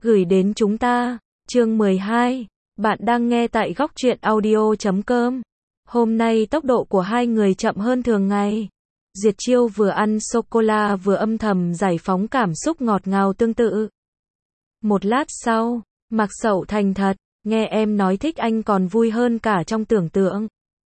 gửi đến chúng ta. Chương 12. Bạn đang nghe tại góc truyện audio.com. Hôm nay tốc độ của hai người chậm hơn thường ngày. Diệt Chiêu vừa ăn sô-cô-la vừa âm thầm giải phóng cảm xúc ngọt ngào tương tự. Một lát sau, Mạc Sậu thành thật, nghe em nói thích anh còn vui hơn cả trong tưởng tượng.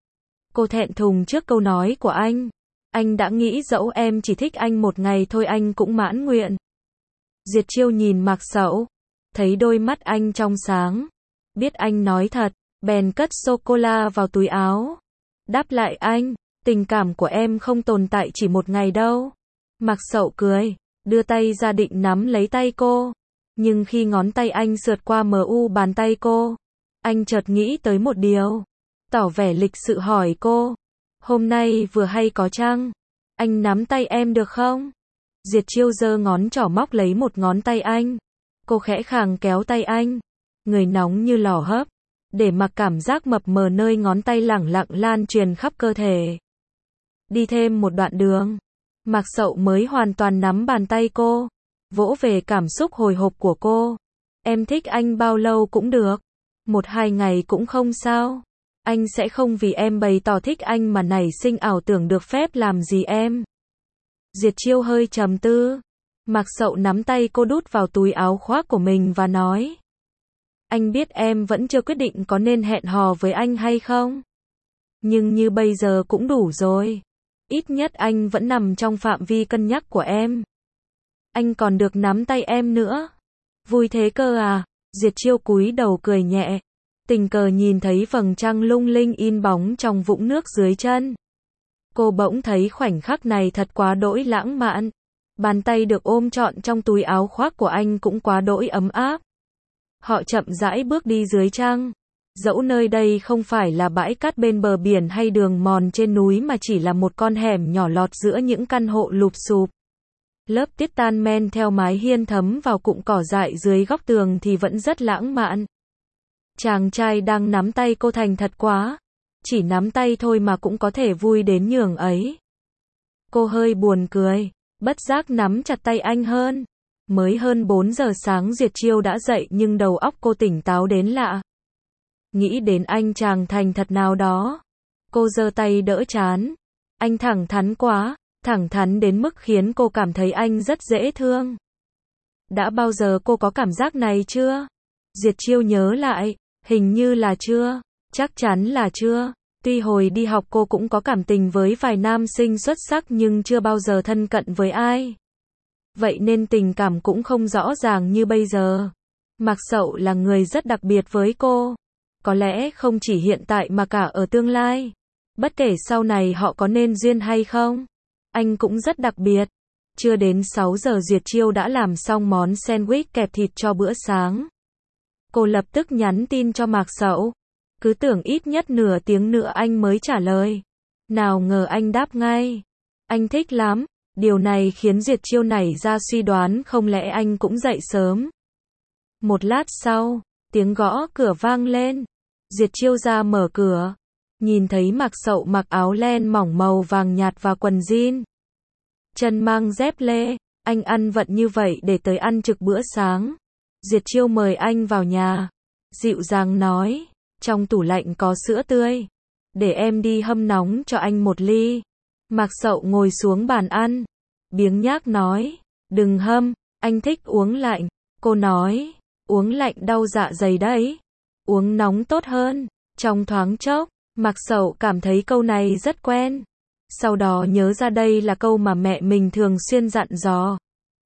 Cô thẹn thùng trước câu nói của anh. Anh đã nghĩ dẫu em chỉ thích anh một ngày thôi anh cũng mãn nguyện. Diệt Chiêu nhìn Mạc Sậu, thấy đôi mắt anh trong sáng, biết anh nói thật, bèn cất sô-cô-la vào túi áo. Đáp lại anh, tình cảm của em không tồn tại chỉ một ngày đâu. Mạc Sậu cười, đưa tay ra định nắm lấy tay cô. Nhưng khi ngón tay anh sượt qua bàn tay cô, anh chợt nghĩ tới một điều. Tỏ vẻ lịch sự hỏi cô, hôm nay vừa hay có chăng? Anh nắm tay em được không? Diệt Chiêu giơ ngón trỏ móc lấy một ngón tay anh. Cô khẽ khàng kéo tay anh. Người nóng như lò hấp. Để mặc cảm giác mập mờ nơi ngón tay lẳng lặng lan truyền khắp cơ thể. Đi thêm một đoạn đường, Mạc Sậu mới hoàn toàn nắm bàn tay cô. Vỗ về cảm xúc hồi hộp của cô. Em thích anh bao lâu cũng được. 1-2 ngày cũng không sao. Anh sẽ không vì em bày tỏ thích anh mà nảy sinh ảo tưởng được phép làm gì em. Diệt Chiêu hơi trầm tư. Mạc Sậu nắm tay cô đút vào túi áo khoác của mình và nói. Anh biết em vẫn chưa quyết định có nên hẹn hò với anh hay không. Nhưng như bây giờ cũng đủ rồi. Ít nhất anh vẫn nằm trong phạm vi cân nhắc của em. Anh còn được nắm tay em nữa. Vui thế cơ à? Diệt Chiêu cúi đầu cười nhẹ. Tình cờ nhìn thấy vầng trăng lung linh in bóng trong vũng nước dưới chân. Cô bỗng thấy khoảnh khắc này thật quá đỗi lãng mạn. Bàn tay được ôm trọn trong túi áo khoác của anh cũng quá đỗi ấm áp. Họ chậm rãi bước đi dưới trăng. Dẫu nơi đây không phải là bãi cát bên bờ biển hay đường mòn trên núi mà chỉ là một con hẻm nhỏ lọt giữa những căn hộ lụp xụp. Lớp tiết tan men theo mái hiên thấm vào cụm cỏ dại dưới góc tường thì vẫn rất lãng mạn. Chàng trai đang nắm tay cô thành thật quá. Chỉ nắm tay thôi mà cũng có thể vui đến nhường ấy. Cô hơi buồn cười, bất giác nắm chặt tay anh hơn. Mới hơn 4 giờ sáng Diệt Chiêu đã dậy nhưng đầu óc cô tỉnh táo đến lạ. Nghĩ đến anh chàng thành thật nào đó. Cô giơ tay đỡ trán. Anh thẳng thắn quá, thẳng thắn đến mức khiến cô cảm thấy anh rất dễ thương. Đã bao giờ cô có cảm giác này chưa? Diệt Chiêu nhớ lại, hình như là chưa, chắc chắn là chưa. Tuy hồi đi học cô cũng có cảm tình với vài nam sinh xuất sắc nhưng chưa bao giờ thân cận với ai. Vậy nên tình cảm cũng không rõ ràng như bây giờ. Mạc Sậu là người rất đặc biệt với cô. Có lẽ không chỉ hiện tại mà cả ở tương lai. Bất kể sau này họ có nên duyên hay không. Anh cũng rất đặc biệt. Chưa đến 6 giờ Diệt Chiêu đã làm xong món sandwich kẹp thịt cho bữa sáng. Cô lập tức nhắn tin cho Mạc Sậu. Cứ tưởng ít nhất nửa tiếng nữa anh mới trả lời. Nào ngờ anh đáp ngay. Anh thích lắm. Điều này khiến Diệt Chiêu nảy ra suy đoán không lẽ anh cũng dậy sớm. Một lát sau, tiếng gõ cửa vang lên. Diệt Chiêu ra mở cửa. Nhìn thấy Mạc Sậu mặc áo len mỏng màu vàng nhạt và quần jean. Chân mang dép lê. Anh ăn vận như vậy để tới ăn trực bữa sáng. Diệt Chiêu mời anh vào nhà. Dịu dàng nói. Trong tủ lạnh có sữa tươi. Để em đi hâm nóng cho anh một ly. Mạc Sậu ngồi xuống bàn ăn. Biếng nhác nói. Đừng hâm, anh thích uống lạnh. Cô nói. Uống lạnh đau dạ dày đấy. Uống nóng tốt hơn. Trong thoáng chốc, Mạc Sậu cảm thấy câu này rất quen. Sau đó nhớ ra đây là câu mà mẹ mình thường xuyên dặn dò.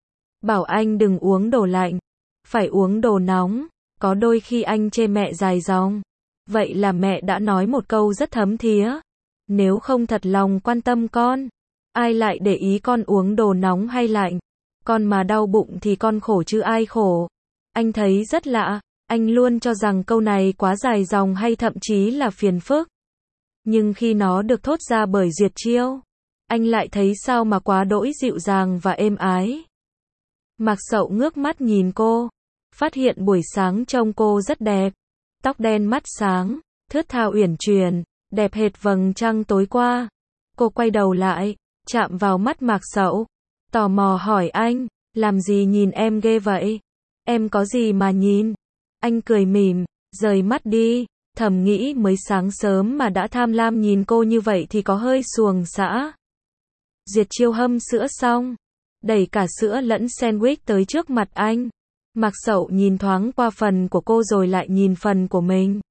Bảo anh đừng uống đồ lạnh. Phải uống đồ nóng. Có đôi khi anh chê mẹ dài dòng. Vậy là mẹ đã nói một câu rất thấm thía. Nếu không thật lòng quan tâm con, ai lại để ý con uống đồ nóng hay lạnh? Con mà đau bụng thì con khổ chứ ai khổ. Anh thấy rất lạ, anh luôn cho rằng câu này quá dài dòng hay thậm chí là phiền phức. Nhưng khi nó được thốt ra bởi Diệt Chiêu, anh lại thấy sao mà quá đỗi dịu dàng và êm ái. Mạc Sậu ngước mắt nhìn cô, phát hiện buổi sáng trông cô rất đẹp. Tóc đen mắt sáng, thướt tha uyển chuyển, đẹp hệt vầng trăng tối qua. Cô quay đầu lại, chạm vào mắt Mạc Sậu, tò mò hỏi anh, làm gì nhìn em ghê vậy? Em có gì mà nhìn? Anh cười mỉm, rời mắt đi, thầm nghĩ mới sáng sớm mà đã tham lam nhìn cô như vậy thì có hơi xuồng xã. Diệt Chiêu hâm sữa xong, đẩy cả sữa lẫn sandwich tới trước mặt anh. Mạc Sậu nhìn thoáng qua phần của cô rồi lại nhìn phần của mình.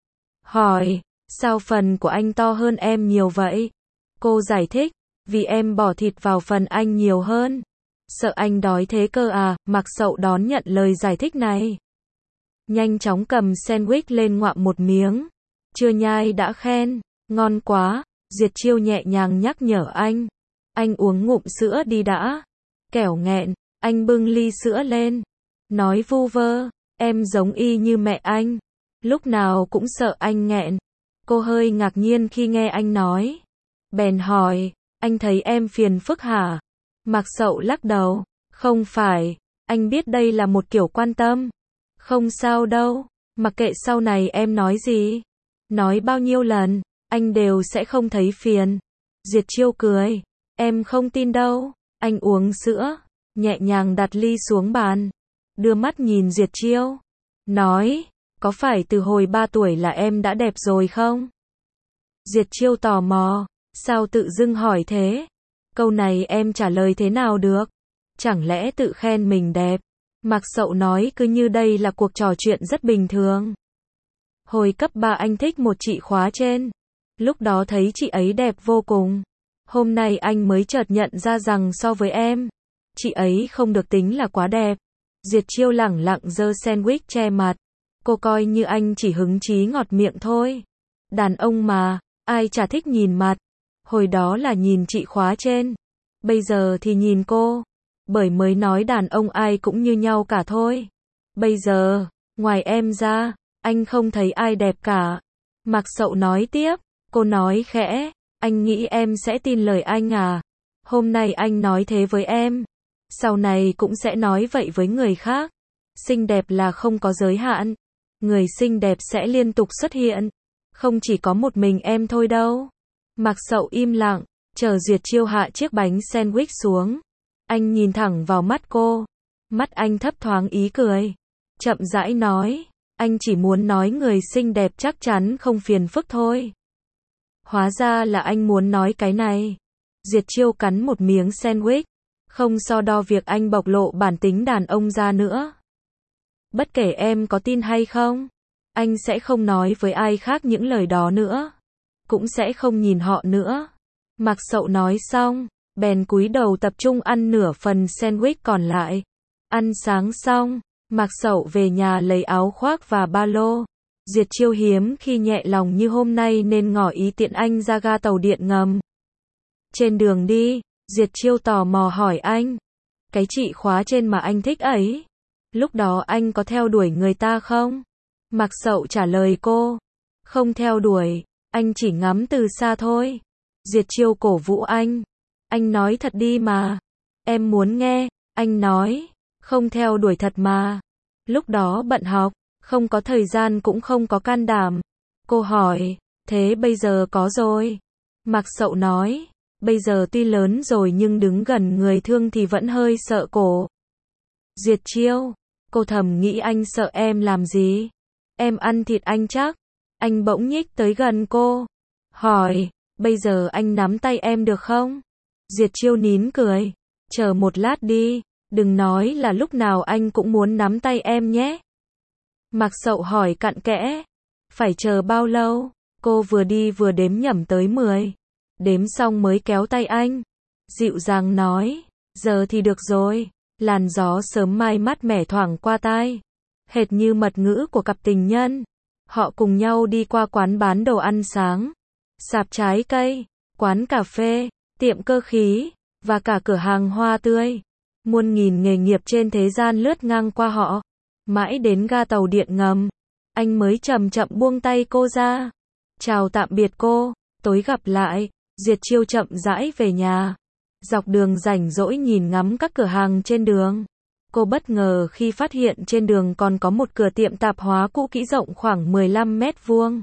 Hỏi, sao phần của anh to hơn em nhiều vậy? Cô giải thích, vì em bỏ thịt vào phần anh nhiều hơn. Sợ anh đói thế cơ à? Mạc Sậu đón nhận lời giải thích này. Nhanh chóng cầm sandwich lên ngoạm một miếng. Chưa nhai đã khen, ngon quá. Diệt Chiêu nhẹ nhàng nhắc nhở anh. Anh uống ngụm sữa đi đã. Kẻo nghẹn, anh bưng ly sữa lên. Nói vu vơ, em giống y như mẹ anh. Lúc nào cũng sợ anh nghẹn. Cô hơi ngạc nhiên khi nghe anh nói. Bèn hỏi, anh thấy em phiền phức hả? Mạc Sậu lắc đầu, không phải, anh biết đây là một kiểu quan tâm. Không sao đâu, mặc kệ sau này em nói gì. Nói bao nhiêu lần, anh đều sẽ không thấy phiền. Diệt Chiêu cười, em không tin đâu. Anh uống sữa, nhẹ nhàng đặt ly xuống bàn. Đưa mắt nhìn Diệt Chiêu. Nói, có phải từ hồi 3 tuổi là em đã đẹp rồi không? Diệt Chiêu tò mò, sao tự dưng hỏi thế? Câu này em trả lời thế nào được? Chẳng lẽ tự khen mình đẹp? Mạc Sậu nói cứ như đây là cuộc trò chuyện rất bình thường. Hồi cấp 3 anh thích một chị khóa trên. Lúc đó thấy chị ấy đẹp vô cùng. Hôm nay anh mới chợt nhận ra rằng so với em, chị ấy không được tính là quá đẹp. Diệt Chiêu lẳng lặng giơ sandwich che mặt. Cô coi như anh chỉ hứng chí ngọt miệng thôi. Đàn ông mà, ai chả thích nhìn mặt. Hồi đó là nhìn chị khóa trên. Bây giờ thì nhìn cô. Bởi mới nói đàn ông ai cũng như nhau cả thôi. Bây giờ, ngoài em ra, anh không thấy ai đẹp cả. Mạc Sậu nói tiếp. Cô nói khẽ. Anh nghĩ em sẽ tin lời anh à? Hôm nay anh nói thế với em. Sau này cũng sẽ nói vậy với người khác. Xinh đẹp là không có giới hạn. Người xinh đẹp sẽ liên tục xuất hiện. Không chỉ có một mình em thôi đâu. Mạc Sậu im lặng, chờ Diệt Chiêu hạ chiếc bánh sandwich xuống. Anh nhìn thẳng vào mắt cô. Mắt anh thấp thoáng ý cười. Chậm rãi nói, anh chỉ muốn nói người xinh đẹp chắc chắn không phiền phức thôi. Hóa ra là anh muốn nói cái này. Diệt Chiêu cắn một miếng sandwich. Không so đo việc anh bộc lộ bản tính đàn ông ra nữa. Bất kể em có tin hay không, anh sẽ không nói với ai khác những lời đó nữa. Cũng sẽ không nhìn họ nữa. Mạc Sậu nói xong, bèn cúi đầu tập trung ăn nửa phần sandwich còn lại. Ăn sáng xong, Mạc Sậu về nhà lấy áo khoác và ba lô. Diệt Chiêu hiếm khi nhẹ lòng như hôm nay nên ngỏ ý tiện anh ra ga tàu điện ngầm. Trên đường đi, Diệt Chiêu tò mò hỏi anh. Cái chị khóa trên mà anh thích ấy, lúc đó anh có theo đuổi người ta không? Mạc Sậu trả lời cô. Không theo đuổi, anh chỉ ngắm từ xa thôi. Diệt Chiêu cổ vũ anh. Anh nói thật đi mà. Em muốn nghe. Anh nói. Không theo đuổi thật mà. Lúc đó bận học, không có thời gian cũng không có can đảm. Cô hỏi. Thế bây giờ có rồi? Mạc Sậu nói. Bây giờ tuy lớn rồi nhưng đứng gần người thương thì vẫn hơi sợ cổ. Diệt Chiêu. Cô thầm nghĩ anh sợ em làm gì? Em ăn thịt anh chắc. Anh bỗng nhích tới gần cô. Hỏi. Bây giờ anh nắm tay em được không? Diệt Chiêu nín cười. Chờ một lát đi. Đừng nói là lúc nào anh cũng muốn nắm tay em nhé. Mạc Sậu hỏi cặn kẽ. Phải chờ bao lâu? Cô vừa đi vừa đếm nhẩm tới 10. Đếm xong mới kéo tay anh. Dịu dàng nói. Giờ thì được rồi. Làn gió sớm mai mát mẻ thoảng qua tai. Hệt như mật ngữ của cặp tình nhân. Họ cùng nhau đi qua quán bán đồ ăn sáng, sạp trái cây, quán cà phê, tiệm cơ khí, và cả cửa hàng hoa tươi. Muôn nghìn nghề nghiệp trên thế gian lướt ngang qua họ. Mãi đến ga tàu điện ngầm, anh mới chậm chậm buông tay cô ra. Chào tạm biệt cô, tối gặp lại. Diệt Chiêu chậm rãi về nhà. Dọc đường rảnh rỗi nhìn ngắm các cửa hàng trên đường. Cô bất ngờ khi phát hiện trên đường còn có một cửa tiệm tạp hóa cũ kỹ rộng khoảng 15 mét vuông.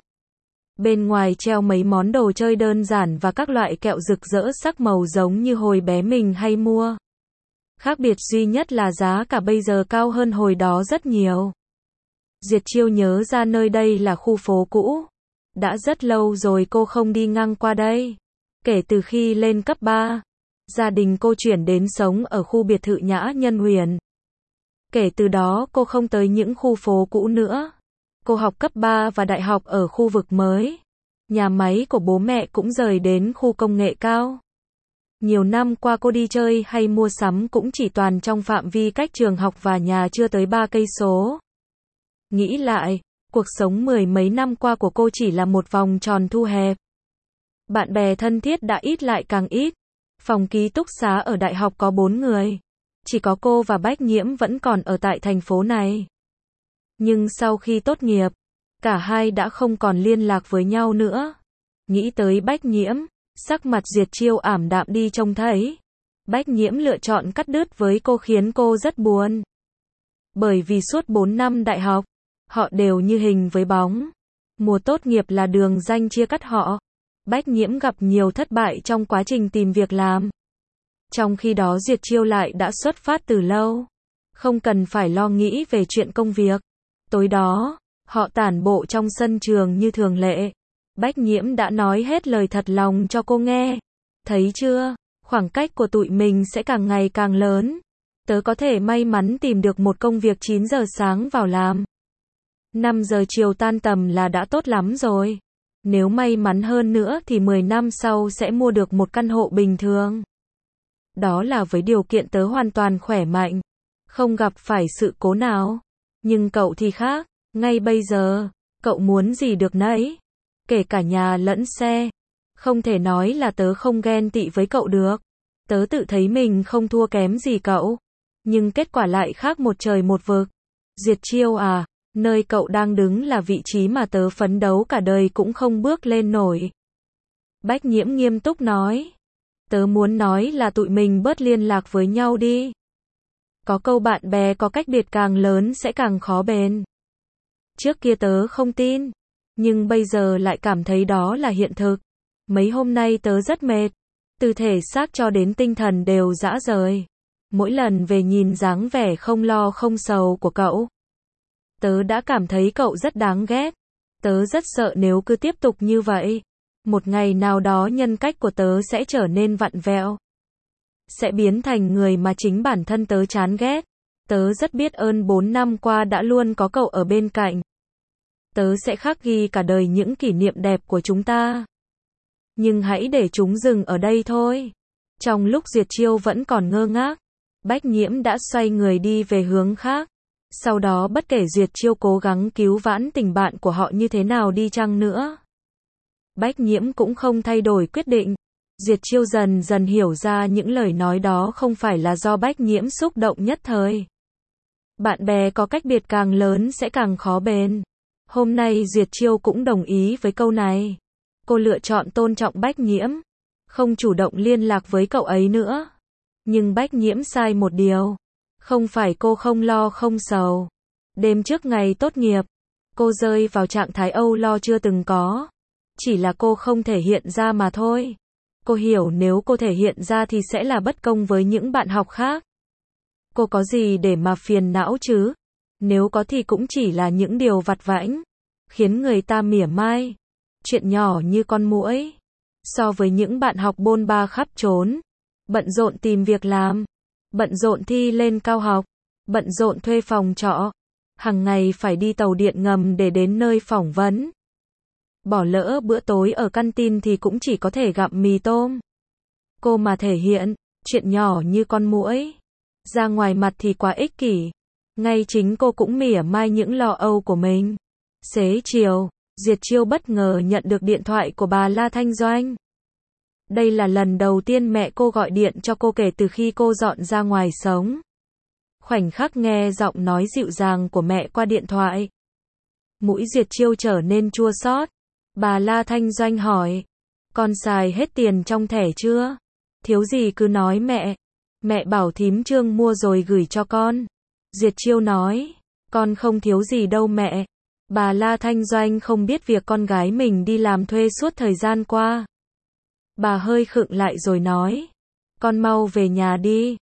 Bên ngoài treo mấy món đồ chơi đơn giản và các loại kẹo rực rỡ sắc màu giống như hồi bé mình hay mua. Khác biệt duy nhất là giá cả bây giờ cao hơn hồi đó rất nhiều. Diệt Chiêu nhớ ra nơi đây là khu phố cũ. Đã rất lâu rồi cô không đi ngang qua đây. Kể từ khi lên cấp 3, gia đình cô chuyển đến sống ở khu biệt thự Nhã Nhân Huyền. Kể từ đó cô không tới những khu phố cũ nữa. Cô học cấp 3 và đại học ở khu vực mới. Nhà máy của bố mẹ cũng rời đến khu công nghệ cao. Nhiều năm qua cô đi chơi hay mua sắm cũng chỉ toàn trong phạm vi cách trường học và nhà chưa tới 3 cây số. Nghĩ lại, cuộc sống mười mấy năm qua của cô chỉ là một vòng tròn thu hẹp. Bạn bè thân thiết đã ít lại càng ít. Phòng ký túc xá ở đại học có 4 người. Chỉ có cô và Bách Nhiễm vẫn còn ở tại thành phố này. Nhưng sau khi tốt nghiệp, cả hai đã không còn liên lạc với nhau nữa. Nghĩ tới Bách Nhiễm, sắc mặt Diệt Chiêu ảm đạm đi trông thấy. Bách Nhiễm lựa chọn cắt đứt với cô khiến cô rất buồn. Bởi vì suốt 4 năm đại học, họ đều như hình với bóng. Mùa tốt nghiệp là đường ranh chia cắt họ. Bách Nhiễm gặp nhiều thất bại trong quá trình tìm việc làm. Trong khi đó Diệt Chiêu lại đã xuất phát từ lâu. Không cần phải lo nghĩ về chuyện công việc. Tối đó, họ tản bộ trong sân trường như thường lệ. Bách Nhiễm đã nói hết lời thật lòng cho cô nghe. Thấy chưa, khoảng cách của tụi mình sẽ càng ngày càng lớn. Tớ có thể may mắn tìm được một công việc 9 giờ sáng vào làm. 5 giờ chiều tan tầm là đã tốt lắm rồi. Nếu may mắn hơn nữa thì 10 năm sau sẽ mua được một căn hộ bình thường. Đó là với điều kiện tớ hoàn toàn khỏe mạnh, không gặp phải sự cố nào. Nhưng cậu thì khác, ngay bây giờ, cậu muốn gì được nấy. Kể cả nhà lẫn xe. Không thể nói là tớ không ghen tị với cậu được. Tớ tự thấy mình không thua kém gì cậu. Nhưng kết quả lại khác một trời một vực. Diệt Chiêu à, nơi cậu đang đứng là vị trí mà tớ phấn đấu cả đời cũng không bước lên nổi. Bách Nhiễm nghiêm túc nói. Tớ muốn nói là tụi mình bớt liên lạc với nhau đi. Có câu bạn bè có cách biệt càng lớn sẽ càng khó bền. Trước kia tớ không tin, nhưng bây giờ lại cảm thấy đó là hiện thực. Mấy hôm nay tớ rất mệt, từ thể xác cho đến tinh thần đều rã rời. Mỗi lần về nhìn dáng vẻ không lo không sầu của cậu, tớ đã cảm thấy cậu rất đáng ghét. Tớ rất sợ nếu cứ tiếp tục như vậy, một ngày nào đó nhân cách của tớ sẽ trở nên vặn vẹo. Sẽ biến thành người mà chính bản thân tớ chán ghét. Tớ rất biết ơn 4 năm qua đã luôn có cậu ở bên cạnh. Tớ sẽ khắc ghi cả đời những kỷ niệm đẹp của chúng ta. Nhưng hãy để chúng dừng ở đây thôi. Trong lúc Diệt Chiêu vẫn còn ngơ ngác, Bách Nhiễm đã xoay người đi về hướng khác. Sau đó bất kể Diệt Chiêu cố gắng cứu vãn tình bạn của họ như thế nào đi chăng nữa, Bách Nhiễm cũng không thay đổi quyết định. Diệt Chiêu dần dần hiểu ra những lời nói đó không phải là do Bách Nhiễm xúc động nhất thời. Bạn bè có cách biệt càng lớn sẽ càng khó bền. Hôm nay Diệt Chiêu cũng đồng ý với câu này. Cô lựa chọn tôn trọng Bách Nhiễm, không chủ động liên lạc với cậu ấy nữa. Nhưng Bách Nhiễm sai một điều. Không phải cô không lo không sầu. Đêm trước ngày tốt nghiệp, cô rơi vào trạng thái âu lo chưa từng có. Chỉ là cô không thể hiện ra mà thôi. Cô hiểu nếu cô thể hiện ra thì sẽ là bất công với những bạn học khác. Cô có gì để mà phiền não chứ? Nếu có thì cũng chỉ là những điều vặt vãnh, khiến người ta mỉa mai. Chuyện nhỏ như con muỗi. So với những bạn học bôn ba khắp trốn, bận rộn tìm việc làm, bận rộn thi lên cao học, bận rộn thuê phòng trọ, hàng ngày phải đi tàu điện ngầm để đến nơi phỏng vấn. Bỏ lỡ bữa tối ở căn tin thì cũng chỉ có thể gặm mì tôm. Cô mà thể hiện chuyện nhỏ như con muỗi, ra ngoài mặt thì quá ích kỷ. Ngay chính cô cũng mỉa mai những lo âu của mình. Xế chiều, Diệt Chiêu bất ngờ nhận được điện thoại của bà La Thanh Doanh. Đây là lần đầu tiên mẹ cô gọi điện cho cô kể từ khi cô dọn ra ngoài sống. Khoảnh khắc nghe giọng nói dịu dàng của mẹ qua điện thoại, mũi Diệt Chiêu trở nên chua xót. Bà La Thanh Doanh hỏi, con xài hết tiền trong thẻ chưa? Thiếu gì cứ nói mẹ. Mẹ bảo thím Trương mua rồi gửi cho con. Diệt Chiêu nói, con không thiếu gì đâu mẹ. Bà La Thanh Doanh không biết việc con gái mình đi làm thuê suốt thời gian qua. Bà hơi khựng lại rồi nói, con mau về nhà đi.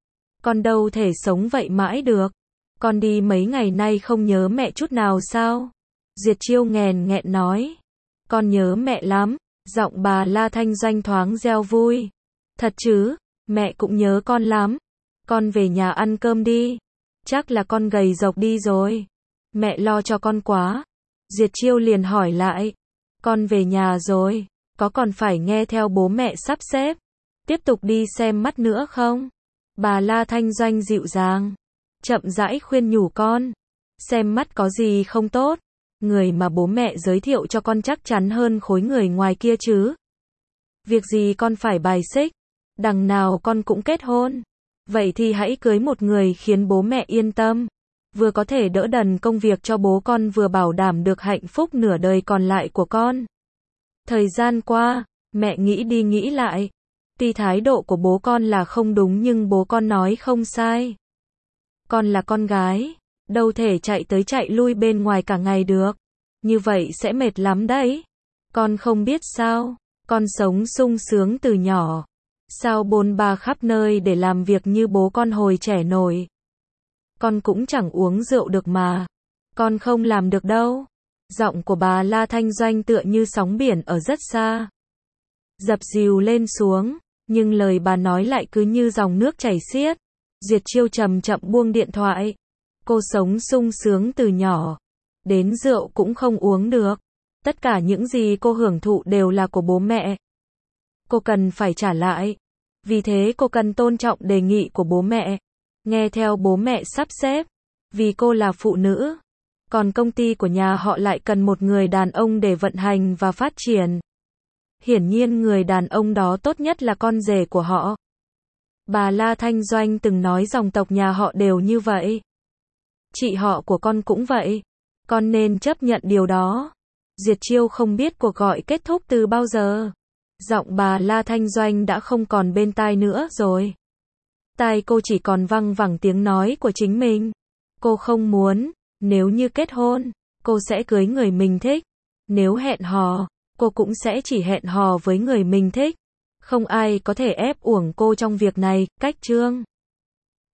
Con đâu thể sống vậy mãi được. Con đi mấy ngày nay không nhớ mẹ chút nào sao? Diệt Chiêu nghèn nghẹn nói. Con nhớ mẹ lắm. Giọng bà La Thanh Doanh thoáng reo vui. Thật chứ, mẹ cũng nhớ con lắm. Con về nhà ăn cơm đi. Chắc là con gầy rộc đi rồi. Mẹ lo cho con quá. Diệt Chiêu liền hỏi lại. Con về nhà rồi, có còn phải nghe theo bố mẹ sắp xếp? Tiếp tục đi xem mắt nữa không? Bà La Thanh Doanh dịu dàng, chậm rãi khuyên nhủ con. Xem mắt có gì không tốt? Người mà bố mẹ giới thiệu cho con chắc chắn hơn khối người ngoài kia chứ. Việc gì con phải bài xích? Đằng nào con cũng kết hôn. Vậy thì hãy cưới một người khiến bố mẹ yên tâm. Vừa có thể đỡ đần công việc cho bố con, vừa bảo đảm được hạnh phúc nửa đời còn lại của con. Thời gian qua, mẹ nghĩ đi nghĩ lại. Tuy thái độ của bố con là không đúng nhưng bố con nói không sai. Con là con gái, đâu thể chạy tới chạy lui bên ngoài cả ngày được. Như vậy sẽ mệt lắm đấy. Con không biết sao, con sống sung sướng từ nhỏ. Sao bôn ba khắp nơi để làm việc như bố con hồi trẻ nổi. Con cũng chẳng uống rượu được mà. Con không làm được đâu. Giọng của bà La Thanh Doanh tựa như sóng biển ở rất xa. Dập dìu lên xuống, nhưng lời bà nói lại cứ như dòng nước chảy xiết. Diệt Chiêu chậm chậm buông điện thoại. Cô sống sung sướng từ nhỏ, đến rượu cũng không uống được. Tất cả những gì cô hưởng thụ đều là của bố mẹ. Cô cần phải trả lại. Vì thế cô cần tôn trọng đề nghị của bố mẹ, nghe theo bố mẹ sắp xếp. Vì cô là phụ nữ, còn công ty của nhà họ lại cần một người đàn ông để vận hành và phát triển. Hiển nhiên người đàn ông đó tốt nhất là con rể của họ. Bà La Thanh Doanh từng nói dòng tộc nhà họ đều như vậy. Chị họ của con cũng vậy. Con nên chấp nhận điều đó. Diệt Chiêu không biết cuộc gọi kết thúc từ bao giờ. Giọng bà La Thanh Doanh đã không còn bên tai nữa rồi. Tai cô chỉ còn văng vẳng tiếng nói của chính mình. Cô không muốn, nếu như kết hôn, cô sẽ cưới người mình thích. Nếu hẹn hò, cô cũng sẽ chỉ hẹn hò với người mình thích. Không ai có thể ép uổng cô trong việc này. Cách chương